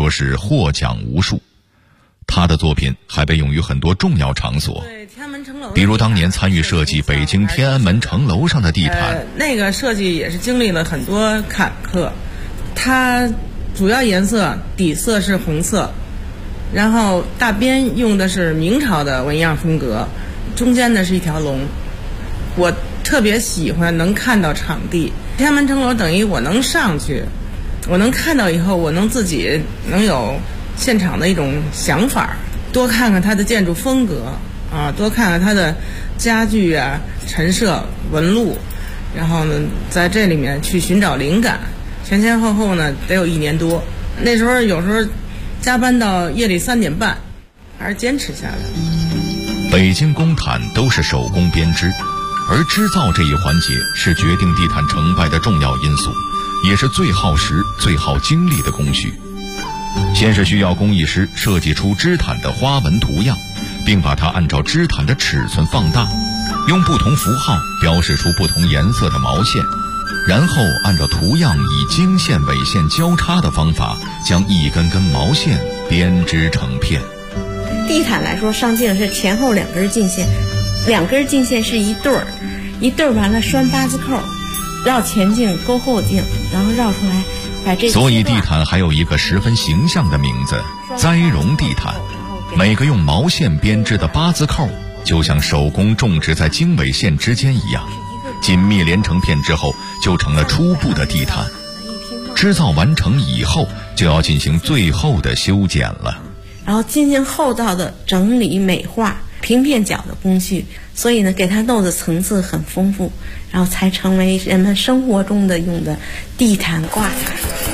说是获奖无数。他的作品还被用于很多重要场所，比如当年参与设计北京天安门城楼上的地毯， 那个设计也是经历了很多坎坷。它主要颜色底色是红色，然后大边用的是明朝的纹样风格，中间呢是一条龙。我特别喜欢能看到场地，天安门城楼等于我能上去，我能看到以后，我能自己能有现场的一种想法，多看看它的建筑风格啊，多看看它的家具啊、陈设、纹路，然后呢，在这里面去寻找灵感。前后呢，得有1年多。那时候有时候加班到夜里3点半，还是坚持下来。 北京工毯都是手工编织，而织造这一环节是决定地毯成败的重要因素，也是最耗时、最耗精力的工序。先是需要工艺师设计出织毯的花纹图样，并把它按照织毯的尺寸放大，用不同符号标示出不同颜色的毛线，然后按照图样以经线纬线交叉的方法，将一根根毛线编织成片。 地毯来说，上镜是前后2根镜线，2根镜线是一对儿，一对儿完了拴8字扣，绕前镜勾后镜，然后绕出来。 所以地毯还有一个十分形象的名字——栽绒地毯。每个用毛线编织的8字扣，就像手工种植在经纬线之间一样，紧密连成片之后，就成了初步的地毯。织造完成以后，就要进行最后的修剪了， 然后进行后道的整理美化、平片角的工序，所以呢，给它弄的层次很丰富，然后才成为人们生活中的用的地毯挂毯。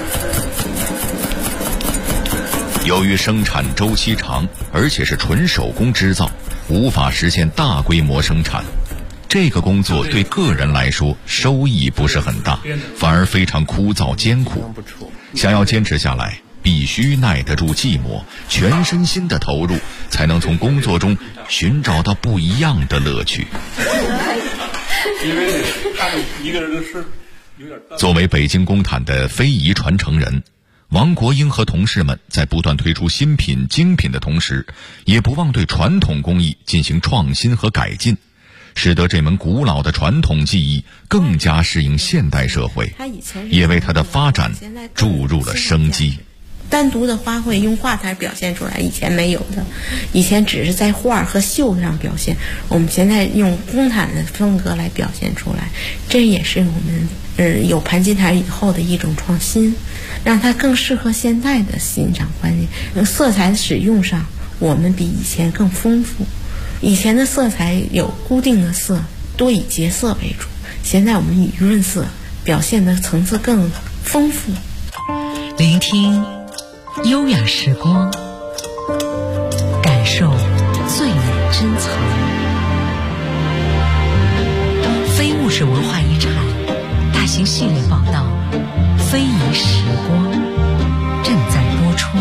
由于生产周期长，而且是纯手工织造，无法实现大规模生产。这个工作对个人来说收益不是很大，反而非常枯燥艰苦。想要坚持下来，必须耐得住寂寞，全身心的投入，才能从工作中寻找到不一样的乐趣。 因为看一个人的事有点。 作为北京工毯的非遗传承人，王国英和同事们在不断推出新品精品的同时，也不忘对传统工艺进行创新和改进，使得这门古老的传统技艺更加适应现代社会，也为它的发展注入了生机。 单独的花卉用画毯表现出来，以前没有的，以前只是在画和绣上表现，我们现在用工毯的风格来表现出来，这也是我们有盘金毯以后的一种创新，让它更适合现代的欣赏环境。色彩使用上，我们比以前更丰富。以前的色彩有固定的色，多以洁色为主，现在我们以润色，表现的层次更丰富。 聆听优雅时光，感受最美珍藏。非物质文化遗产大型系列报道《非遗时光》正在播出。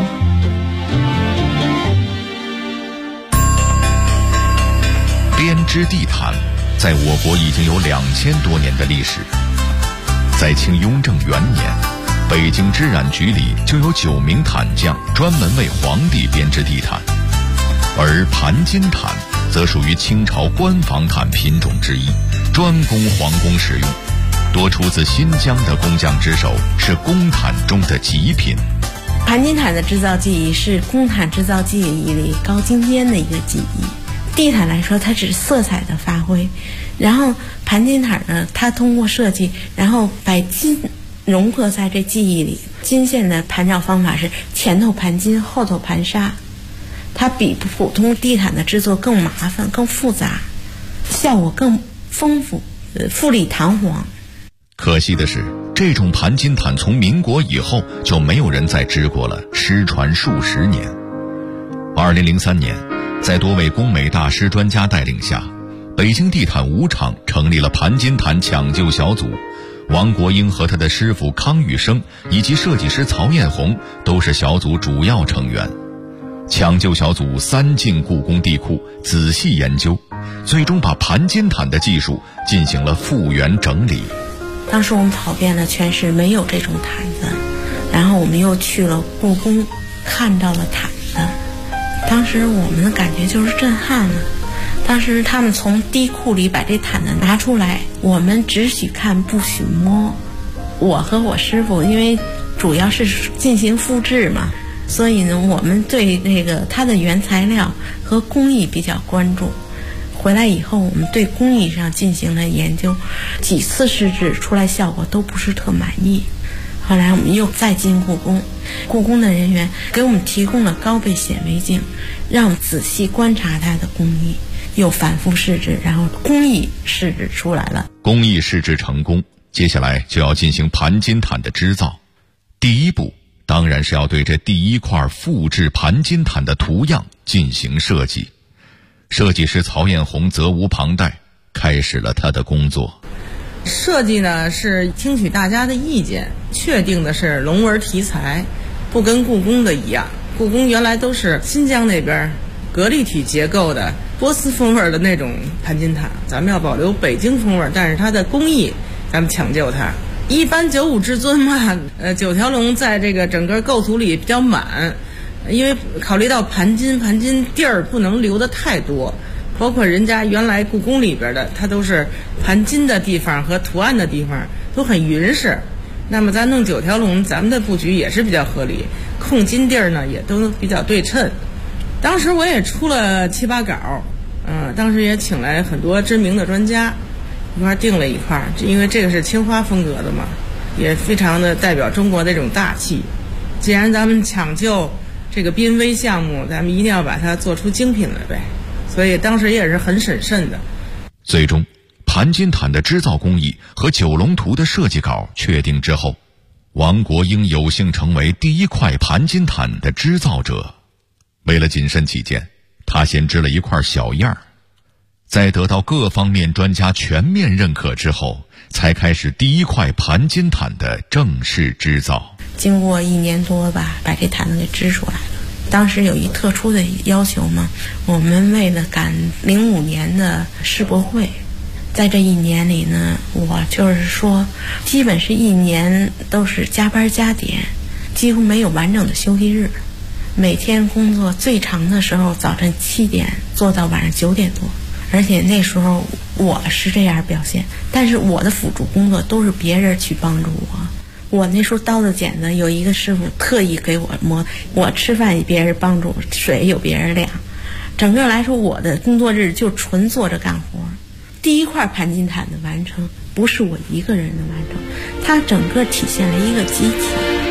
编织地毯在我国已经有2000多年的历史。在清雍正元年，北京织染局里就有9名毯匠专门为皇帝编织地毯，而盘金毯则属于清朝官房毯品种之一，专供皇宫使用，多出自新疆的工匠之手，是工毯中的极品。 盘金毯的制造技艺是工毯制造技艺里高精尖的一个技艺。地毯来说，它只是色彩的发挥，然后盘金毯呢，它通过设计，然后把金融合在这技艺里。金线的盘绕方法是前头盘金，后头盘纱，它比普通地毯的制作更麻烦、更复杂，效果更丰富，富丽堂皇。 可惜的是，这种盘金毯从民国以后就没有人再织过了，失传数十年。2003年，在多位工美大师专家带领下，北京地毯5厂成立了盘金毯抢救小组，王国英和他的师傅康玉生以及设计师曹艳红都是小组主要成员。抢救小组3进故宫地库，仔细研究，最终把盘金毯的技术进行了复原整理。 当时我们跑遍了全市，没有这种毯子，然后我们又去了故宫， 看到了毯子，当时我们的感觉就是震撼了。当时他们从地库里把这毯子拿出来，我们只许看不许摸。我和我师傅因为主要是进行复制嘛，所以呢我们对那个它的原材料和工艺比较关注。回来以后我们对工艺上进行了研究，几次试制出来效果都不是特满意。后来我们又再进故宫，故宫的人员给我们提供了高倍显微镜，让我们仔细观察它的工艺，又反复试制，然后工艺试制出来了。 工艺试制成功，接下来就要进行盘金毯的织造。第一步当然是要对这第一块复制盘金毯的图样进行设计。设计师曹艳红责无旁贷，开始了他的工作。 设计呢是听取大家的意见，确定的是龙纹题材，不跟故宫的一样。故宫原来都是新疆那边格力体结构的波斯风味的那种盘金毯，咱们要保留北京风味，但是它的工艺咱们抢救它。一般95至尊嘛，9条龙在这个整个构图里比较满，因为考虑到盘金地儿不能留得太多，包括人家原来故宫里边的，它都是盘金的地方和图案的地方都很匀实。那么咱弄9条龙，咱们的布局也是比较合理，控金地儿呢也都比较对称。当时我也出了7、8稿，当时也请来很多知名的专家一块定了一块，因为这个是青花风格的嘛，也非常的代表中国这种大气。既然咱们抢救这个濒危项目，咱们一定要把它做出精品来呗，所以当时也是很审慎的。 最终盘金毯的织造工艺和九龙图的设计稿确定之后，王国英有幸成为第一块盘金毯的织造者。为了谨慎起见，他先织了一块小样儿，在得到各方面专家全面认可之后，才开始第一块盘金毯的正式织造。 经过1年多吧，把这毯子给织出来了。当时有一特殊的要求嘛，我们为了赶05年的世博会，在这1年里呢，我就是说基本是1年都是加班加点，几乎没有完整的休息日。每天工作最长的时候早晨7点做到晚上9点多，而且那时候我是这样表现，但是我的辅助工作都是别人去帮助我。我那时候刀子剪子有一个师傅特意给我磨，我吃饭别人帮助，水有别人晾，整个来说我的工作日就纯坐着干活。第一块盘金毯的完成不是我一个人的完成，它整个体现了一个集体。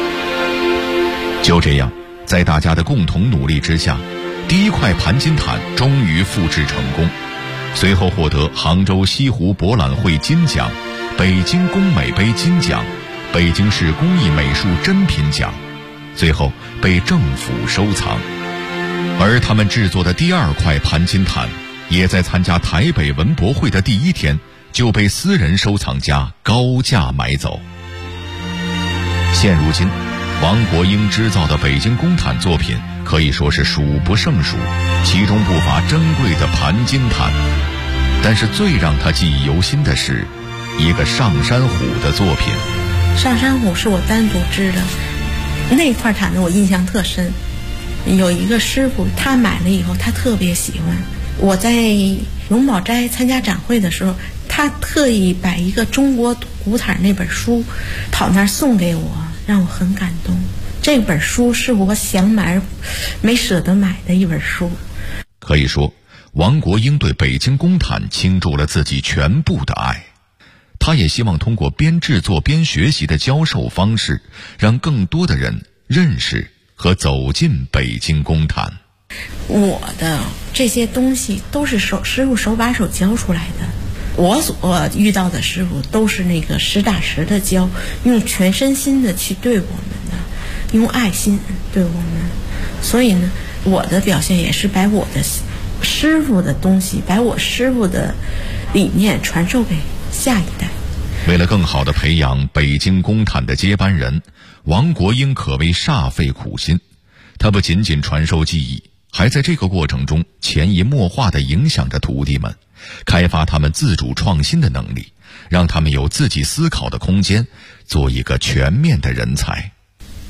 就这样，在大家的共同努力之下，第一块盘金毯终于复制成功，随后获得杭州西湖博览会金奖、北京工美杯金奖、北京市工艺美术珍品奖，最后被政府收藏。而他们制作的第2块盘金毯，也在参加台北文博会的第1天就被私人收藏家高价买走。现如今，王国英织造的北京工毯作品可以说是数不胜数，其中不乏珍贵的盘金毯。但是最让他记忆犹新的是一个上山虎的作品。 上山虎是我单独织的，那块毯子我印象特深。有一个师傅他买了以后他特别喜欢，我在荣宝斋参加展会的时候，他特意把一个中国古毯那本书跑那儿送给我，让我很感动。这本书是我想买而没舍得买的一本书。 可以说，王国英对北京工毯倾注了自己全部的爱。他也希望通过边制作边学习的教授方式，让更多的人认识和走进北京工毯。 我的这些东西都是师傅手把手教出来的，我所遇到的师傅都是那个实打实的教，用全身心的去对我们的，用爱心对我们。所以呢，我的表现也是把我的师傅的东西，把我师傅的理念传授给下一代。 为了更好地培养北京工毯的接班人，王国英可谓煞费苦心。他不仅仅传授技艺，还在这个过程中潜移默化地影响着徒弟们，开发他们自主创新的能力，让他们有自己思考的空间，做一个全面的人才。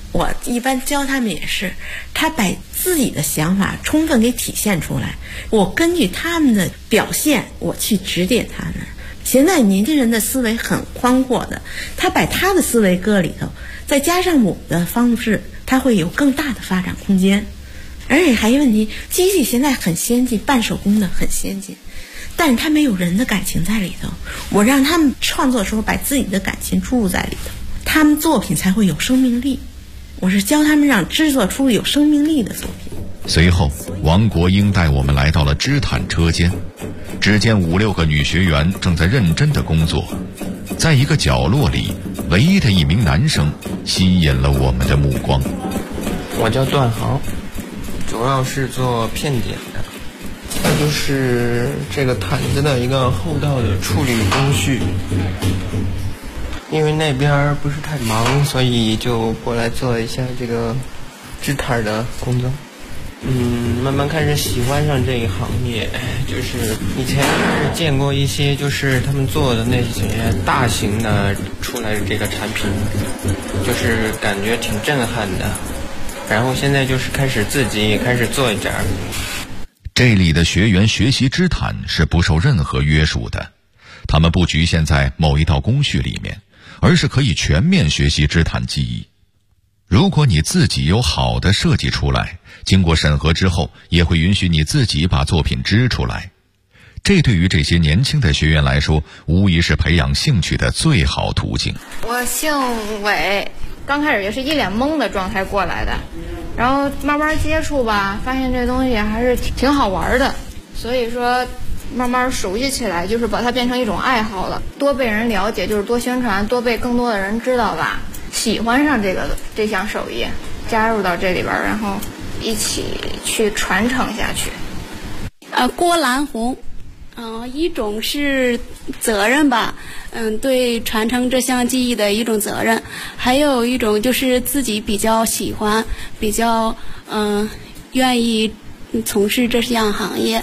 我一般教他们也是，他把自己的想法充分给体现出来，我根据他们的表现，我去指点他们。现在年轻人的思维很宽阔的，他把他的思维搁里头，再加上我的方式，他会有更大的发展空间。而且还有问题，机器现在很先进，半手工的很先进，但是它没有人的感情在里头。我让他们创作的时候把自己的感情注入在里头，他们作品才会有生命力。我是教他们让制作出有生命力的作品。 随后，王国英带我们来到了织毯车间，只见5、6个女学员正在认真的工作。在一个角落里，唯一的一名男生吸引了我们的目光。 我叫段航，主要是做片点的。这就是这个毯子的一个后道的处理工序。因为那边不是太忙，所以就过来做一下这个织毯的工作。慢慢开始喜欢上这一行业，就是以前是见过一些就是他们做的那些大型的出来的这个产品，就是感觉挺震撼的。然后现在就是开始自己也开始做一点。 这里的学员学习织毯是不受任何约束的，他们不局限在某一道工序里面，而是可以全面学习织毯技艺。如果你自己有好的设计出来，经过审核之后，也会允许你自己把作品织出来。这对于这些年轻的学员来说，无疑是培养兴趣的最好途径。 我姓韦，刚开始也是一脸懵的状态过来的，然后慢慢接触吧，发现这东西还是挺好玩的，所以说慢慢熟悉起来，就是把它变成一种爱好了。多被人了解，就是多宣传，多被更多的人知道吧。喜欢上这项手艺，加入到这里边，然后一起去传承下去。 郭兰红，一种是责任吧，对传承这项技艺的一种责任，还有一种就是自己比较喜欢，比较愿意从事这项行业。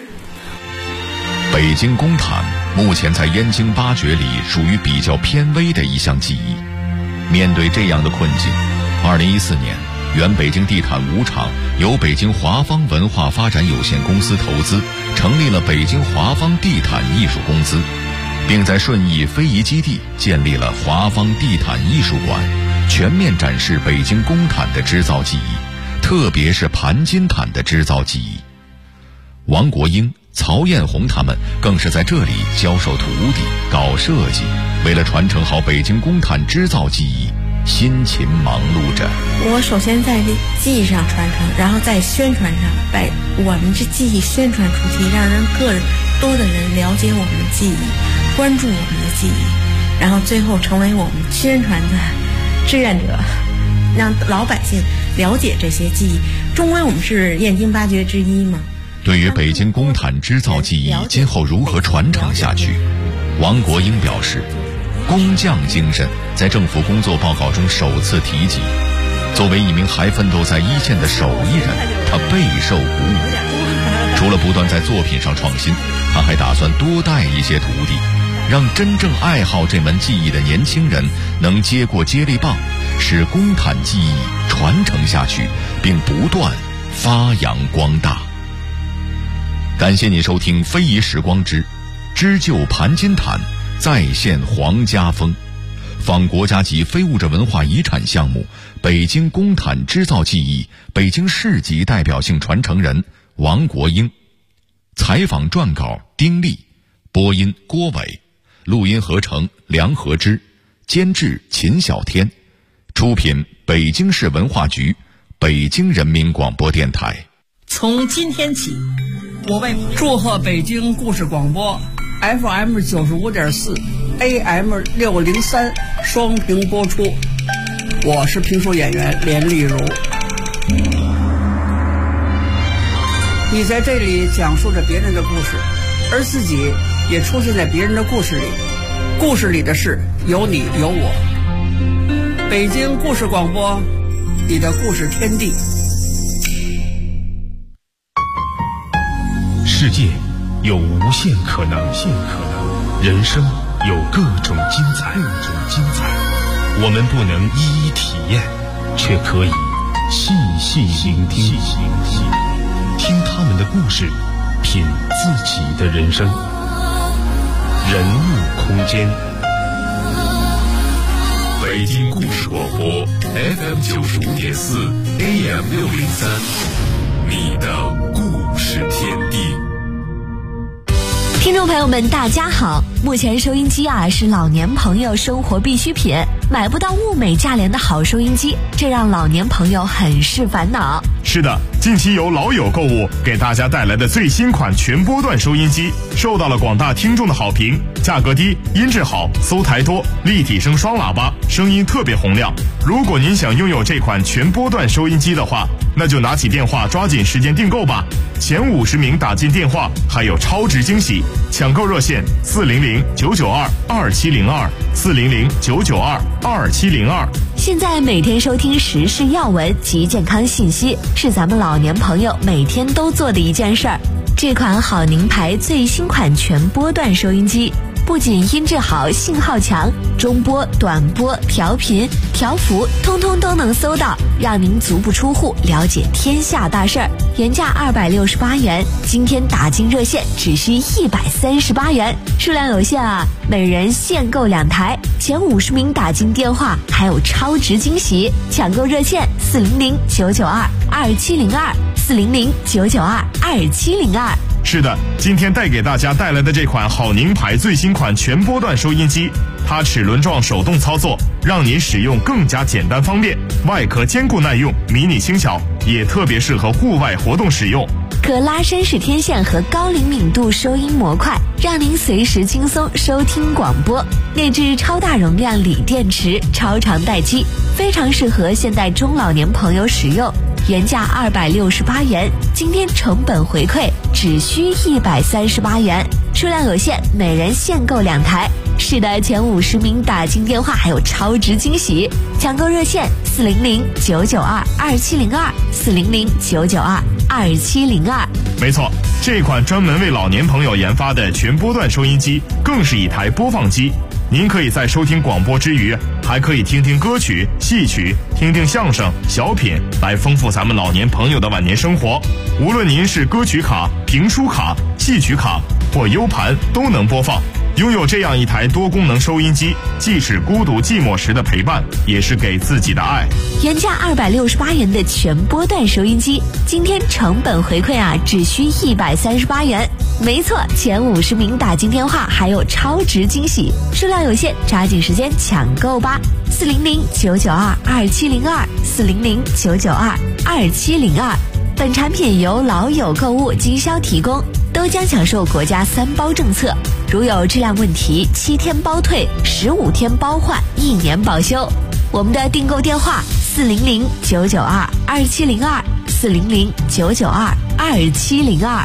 北京工毯目前在燕京八绝里属于比较偏微的一项技艺。面对这样的困境，2014年，原北京地毯5厂由北京华方文化发展有限公司投资，成立了北京华方地毯艺术公司，并在顺义非遗基地建立了华方地毯艺术馆，全面展示北京工毯的织造技艺，特别是盘金毯的织造技艺。王国英、曹艳红他们更是在这里教授徒弟、搞设计，为了传承好北京工毯织造技艺，辛勤忙碌着。 我首先在技艺上传承，然后在宣传上把我们这技艺宣传出去，让更多的人了解我们的技艺，关注我们的技艺，然后最后成为我们宣传的志愿者，让老百姓了解这些技艺。终归我们是燕京八绝之一嘛。 对于北京工毯织造技艺今后如何传承下去，王国英表示，工匠精神在政府工作报告中首次提及。作为一名还奋斗在一线的手艺人，他备受鼓舞。除了不断在作品上创新，他还打算多带一些徒弟，让真正爱好这门技艺的年轻人能接过接力棒，使工毯技艺传承下去，并不断发扬光大。感谢你收听《非遗时光之织就盘金毯，再现皇家风》，访国家级非物质文化遗产项目北京工毯织造技艺北京市级代表性传承人王国英。采访撰稿丁力，播音郭伟，录音合成梁和之，监制秦小天，出品北京市文化局，北京人民广播电台。 从今天起，我为祝贺北京故事广播 FM 95.4 AM 603双屏播出。我是评书演员连丽如。你在这里讲述着别人的故事，而自己也出现在别人的故事里，故事里的事有你有我。北京故事广播，你的故事天地。 世界有无限可能，人生有各种精彩，我们不能一一体验， 却可以细细聆听，听他们的故事，品自己的人生。人物空间， 北京故事广播 FM 95.4 AM 603，你的故事天地。 听众朋友们大家好，目前收音机是老年朋友生活必需品，买不到物美价廉的好收音机，这让老年朋友很是烦恼。 是的，近期由老友购物给大家带来的最新款全波段收音机受到了广大听众的好评，价格低，音质好，搜台多，立体声双喇叭，声音特别洪亮。如果您想拥有这款全波段收音机的话，那就拿起电话抓紧时间订购吧，前50名打进电话还有超值惊喜。抢购热线400-992-2702，400-992-2702。 现在每天收听时事要闻及健康信息，是咱们老年朋友每天都做的一件事儿。这款好宁牌最新款全波段收音机，不仅音质好，信号强，中波、短波、调频、调幅通通都能搜到，让您足不出户了解天下大事儿。原价268元，今天打进热线只需138元，数量有限每人限购2台，前50名打进电话还有超值惊喜。抢购热线400-992-2702，400-992-2702。 是的，今天带给大家带来的这款好宁牌最新款全波段收音机，它齿轮状手动操作，让您使用更加简单方便，外壳坚固耐用，迷你轻巧，也特别适合户外活动使用。 可拉伸式天线和高灵敏度收音模块，让您随时轻松收听广播。内置超大容量锂电池，超长待机，非常适合现代中老年朋友使用。原价268元，今天成本回馈只需138元，数量有限，每人限购2台。是的，前50名打进电话还有超值惊喜。抢购热线400-992-2702，400-992-2702。 没错，这款专门为老年朋友研发的全波段收音机更是一台播放机。您可以在收听广播之余，还可以听听歌曲、戏曲，听听相声、小品，来丰富咱们老年朋友的晚年生活。无论您是歌曲卡、评书卡、戏曲卡或 U 盘，都能播放。拥有这样一台多功能收音机，既是孤独寂寞时的陪伴，也是给自己的爱。 原价268元的全波段收音机，今天成本回馈只需138元。没错，前50名打进电话还有超值惊喜，数量有限，抓紧时间抢购吧。400-992-2702，400-992-2702。本产品由老友购物经销提供，都将享受国家3包政策，如有质量问题7天包退，15天包换，1年保修。我们的订购电话400-992-2702，400-992-2702。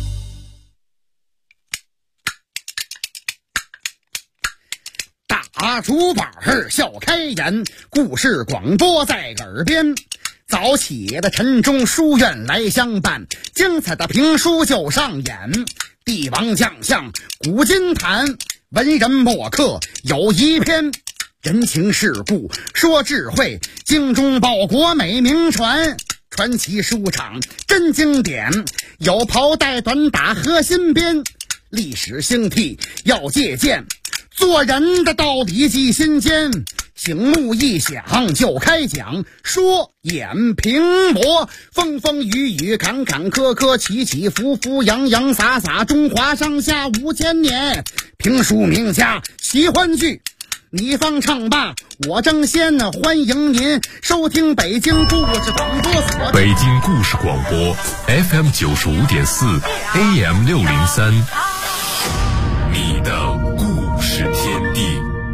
大竹板笑开颜，故事广播在耳边。早起的晨钟书院来相伴，精彩的评书就上演。帝王将相古今谈，文人墨客有一篇。人情世故说智慧，精忠报国美名传。传奇书场真经典，有袍带短打和新编。历史兴替要借鉴，做人的道理记心间。醒目一响就开讲，说演评驳，风风雨雨坎坎坷坷，起起伏伏洋洋洒洒，中华上下5000年。评书名家喜欢剧，你方唱罢我争先，欢迎您收听北京故事广播所。 北京故事广播 FM 95.4 AM 603，你的故事天地。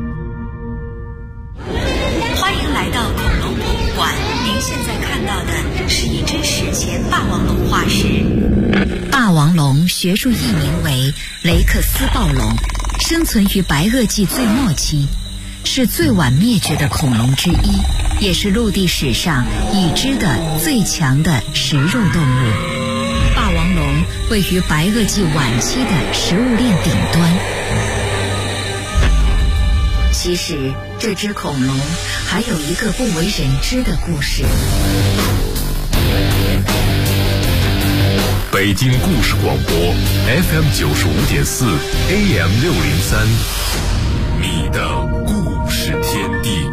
欢迎来到恐龙博物馆，您现在看到的是一只史前霸王龙化石。霸王龙学术译名为雷克斯暴龙，生存于白垩纪最末期，是最晚灭绝的恐龙之一，也是陆地史上已知的最强的食肉动物。霸王龙位于白垩纪晚期的食物链顶端。其实这只恐龙还有一个不为人知的故事。 北京故事广播 FM 95.4 AM 603，你的故事天地。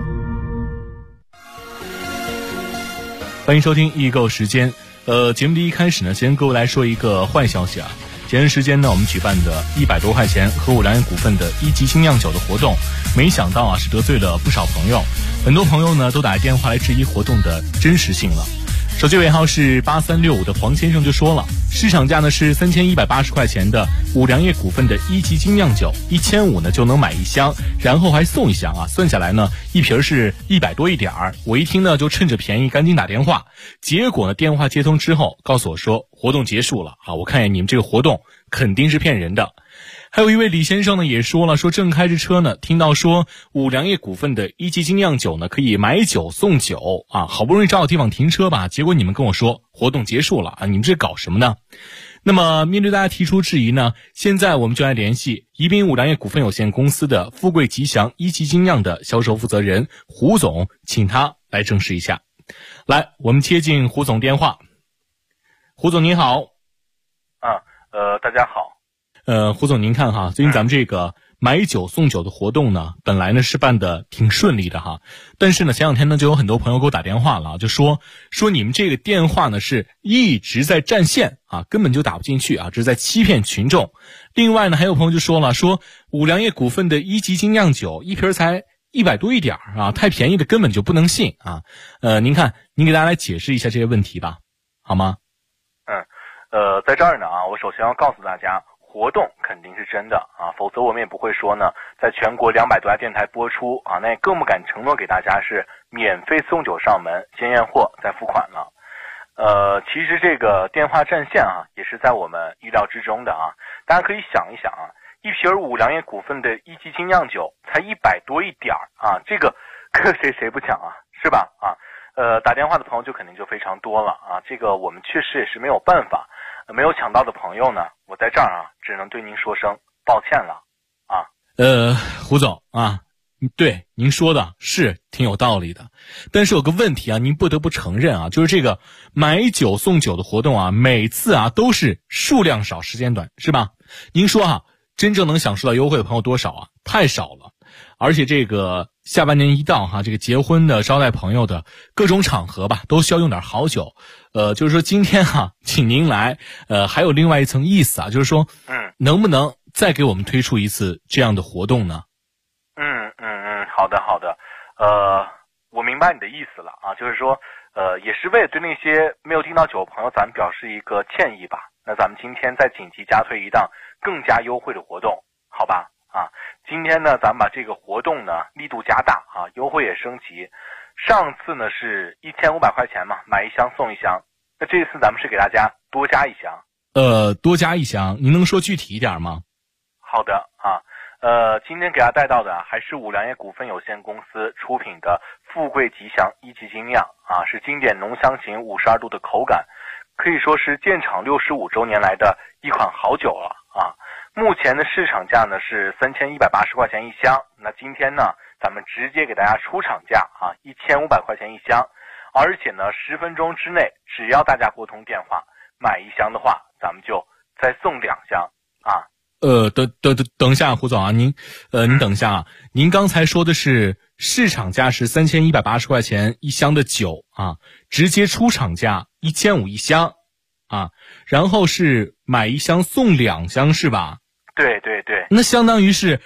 欢迎收听易购时间。节目的一开始呢，先跟各位来说一个坏消息啊。前段时间呢，我们举办的100多块钱和五粮液股份的1级精酿酒的活动，没想到啊是得罪了不少朋友，很多朋友呢都打电话来质疑活动的真实性了。手机尾号是8365的黄先生就说了，市场价呢是3180块钱的五粮液股份的1级精酿酒，1500呢就能买1箱，然后还送1箱啊，算下来呢一瓶是100多一点儿。我一听呢就趁着便宜赶紧打电话，结果呢电话接通之后告诉我说活动结束了啊，我看见你们这个活动肯定是骗人的。还有一位李先生呢也说了，说正开着车呢，听到说五粮液股份的1级精酿酒呢可以买酒送酒啊，好不容易找到地方停车吧，结果你们跟我说活动结束了啊，你们这搞什么呢？那么面对大家提出质疑呢，现在我们就来联系宜宾五粮液股份有限公司的富贵吉祥1级精酿的销售负责人胡总，请他来证实一下。来，我们接进胡总电话。胡总您好。 大家好。 胡总您看哈，最近咱们这个买酒送酒的活动呢，本来呢是办的挺顺利的哈，但是呢前两天呢就有很多朋友给我打电话了，就说你们这个电话呢是一直在占线啊，根本就打不进去啊，这是在欺骗群众。另外呢还有朋友就说了，说五粮液股份的1级精酿酒一瓶才100多一点啊，太便宜的根本就不能信啊。您看您给大家来解释一下这些问题吧，好吗？ 在这儿呢啊，我首先要告诉大家，活动肯定是真的啊，否则我们也不会说呢，在全国200多家电台播出啊，那也更不敢承诺给大家是免费送酒上门，先验货再付款了。其实这个电话占线啊，也是在我们意料之中的啊。大家可以想一想啊，一瓶五粮液股份的1级精酿酒才100多一点啊，这个搁谁不抢啊，是吧？啊，打电话的朋友就肯定就非常多了啊，这个我们确实也是没有办法。没有抢到的朋友呢，我在这儿啊，只能对您说声抱歉了啊。 胡总啊，对您说的是挺有道理的，但是有个问题啊，您不得不承认啊，就是这个买酒送酒的活动啊，每次啊都是数量少时间短，是吧？您说啊，真正能享受到优惠的朋友多少啊？太少了。而且这个下半年一到哈，这个结婚的、招待朋友的各种场合吧，都需要用点好酒。就是说今天哈，请您来，还有另外一层意思啊，就是说，能不能再给我们推出一次这样的活动呢？ 好的，我明白你的意思了啊，就是说，也是为了对那些没有订到酒的朋友，咱们表示一个歉意吧。那咱们今天再紧急加推一档更加优惠的活动，好吧？啊，今天呢，咱们把这个活动呢力度加大啊，优惠也升级。上次呢是1500块钱嘛，买1箱送1箱。那这次咱们是给大家多加1箱。 多加1箱，您能说具体一点吗？ 好的啊，今天给大家带到的还是五粮液股份有限公司出品的富贵吉祥1级精酿啊，是经典浓香型52度的口感，可以说是建厂65周年来的一款好酒了啊。目前的市场价呢是3180块钱1箱，那今天呢咱们直接给大家出厂价啊，1500块钱1箱，而且呢10分钟之内，只要大家拨通电话买1箱的话，咱们就再送2箱啊。 等一下，胡总啊，您等一下啊，您刚才说的是市场价是3180块钱1箱的酒啊，直接出厂价15001箱啊，然后是买1箱送2箱是吧？ 对， 那相当于是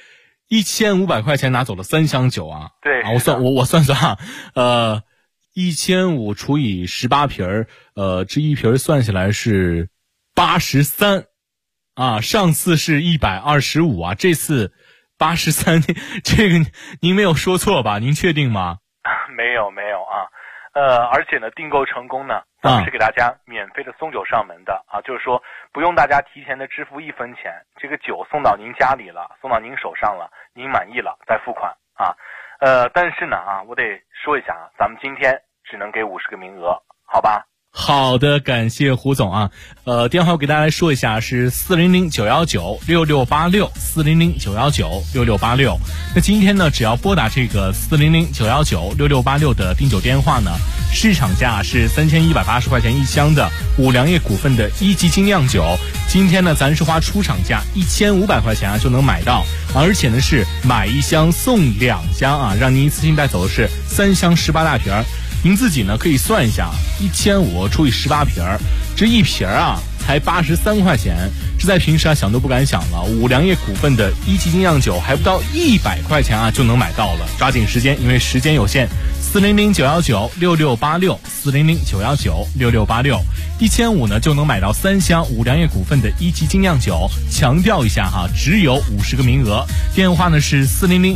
1500块钱拿走了3箱酒啊。 对啊，我算啊，1500除以18瓶这一瓶算下来是83啊，上次是125啊，这次83，这个您没有说错吧？您确定吗？ 没有啊。而且呢，订购成功呢，咱们是给大家免费的送酒上门的啊，就是说不用大家提前的支付1分钱，这个酒送到您家里了，送到您手上了，您满意了再付款啊。但是呢啊，我得说一下啊，咱们今天只能给50个名额，好吧？ 好的，感谢胡总啊。电话我给大家来说一下是400-919-6686，400-919-6686。那今天呢，只要拨打这个400-919-6686的订酒电话呢，市场价是3180块钱一箱的五粮液股份的一级精酿酒，今天呢咱是花出厂价1500块钱啊就能买到，而且呢是买一箱送2箱啊，让您一次性带走的是3箱18大瓶。您自己呢可以算一下，1500除以18瓶，这一瓶啊才83块钱，这在平时啊想都不敢想了。五粮液股份的一级精酿酒还不到100块钱啊就能买到了，抓紧时间，因为时间有限。400-919-6686，400-919-6686，1500呢就能买到3箱五粮液股份的一级精酿酒。强调一下哈，只有50个名额。电话呢是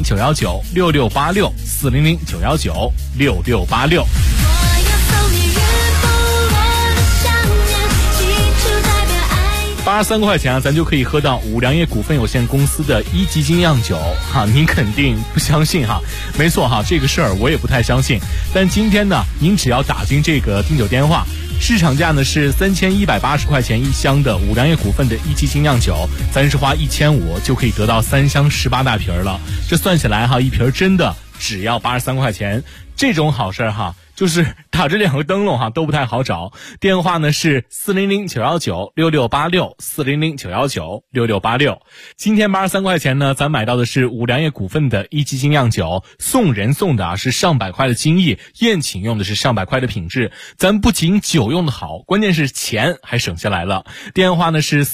400-919-6686，400-919-6686。83块钱啊，咱就可以喝到五粮液股份有限公司的一级精酿酒哈，您肯定不相信哈？没错哈，这个事儿我也不太相信。但今天呢，您只要打进这个订酒电话，市场价呢是3180块钱一箱的五粮液股份的一级精酿酒，咱是花1500就可以得到3箱18大瓶了。这算起来哈，一瓶真的只要83块钱，这种好事哈。就是打着2个灯笼哈都不太好找。电话呢是400-919-6686，400-919-6686。今天83块钱呢，咱买到的是五粮液股份的一级精酿酒，送人送的啊是上百块的精益，宴请用的是上百块的品质。咱不仅酒用的好，关键是钱还省下来了。电话呢是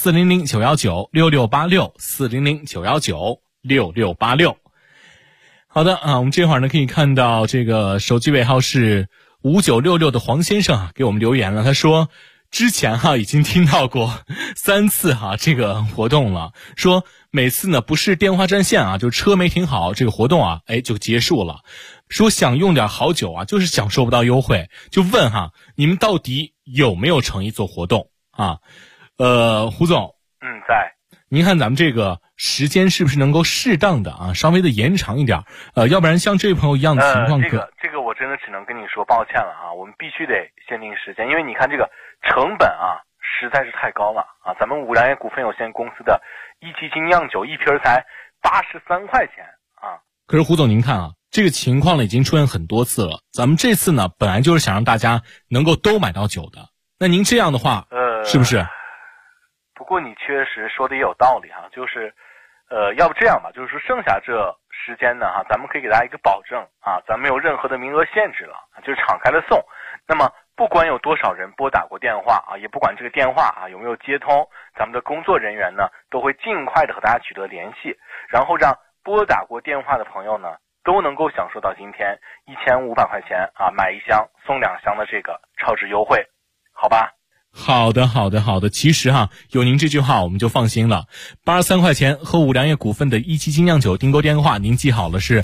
400-919-6686，400-919-6686。好的啊，我们这会儿呢可以看到这个手机尾号是5966的黄先生啊给我们留言了，他说之前已经听到过3次这个活动了，说每次呢不是电话占线啊，就车没停好，这个活动就结束了。说想用点好酒啊，就是享受不到优惠，就问你们到底有没有诚意做活动啊？胡总， 在。 您看咱们这个时间是不是能够适当的稍微的延长一点？要不然像这位朋友一样的情况这个我真的只能跟你说抱歉了我们必须得限定时间，因为你看这个成本实在是太高了咱们五粮液股份有限公司的一级精酿酒一瓶才83块钱可是胡总您看这个情况呢已经出现很多次了，咱们这次呢本来就是想让大家能够都买到酒的，那您这样的话是不是？ 不过你确实说的也有道理就是要不这样吧，就是说剩下这时间呢咱们可以给大家一个保证咱没有任何的名额限制了，就是敞开了送。那么不管有多少人拨打过电话也不管这个电话有没有接通，咱们的工作人员呢都会尽快的和大家取得联系，然后让拨打过电话的朋友呢都能够享受到今天1500块钱买1箱送2箱的这个超值优惠，好吧？ 好的，其实有您这句话我们就放心了。83块钱和五粮液股份的一级精酿酒订购电话您记好了，是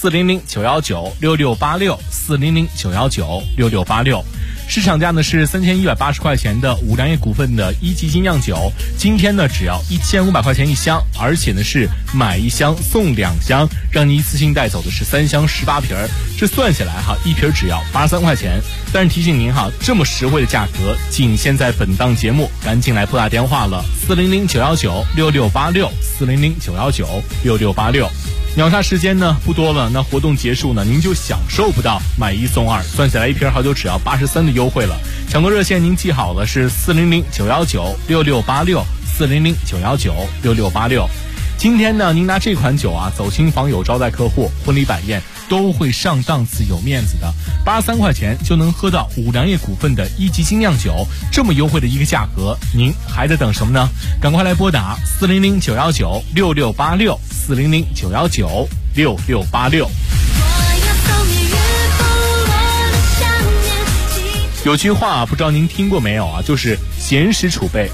400-919-6686，400-919-6686。市场价呢是3180块钱的五粮液股份的一级精酿酒，今天呢只要1500块钱一箱，而且呢是买1箱送2箱，让你一次性带走的是3箱18瓶，这算下来一瓶只要83块钱。但是提醒您这么实惠的价格仅限在本档节目，赶紧来拨打电话了，400-919-6686，400-919-6686。秒杀时间呢不多了，那活动结束呢您就享受不到买1送2，算下来一瓶好酒只要83的优惠了。抢购热线您记好了，是400-919-6686，400-919-6686。今天呢您拿这款酒走亲访友招待客户婚礼摆宴都会上档次有面子的，83块钱就能喝到五粮液股份的一级精酿酒，这么优惠的一个价格，您还在等什么呢？赶快来拨打400-919-6686，400-919-6686。有句话不知道您听过没有就是闲时储备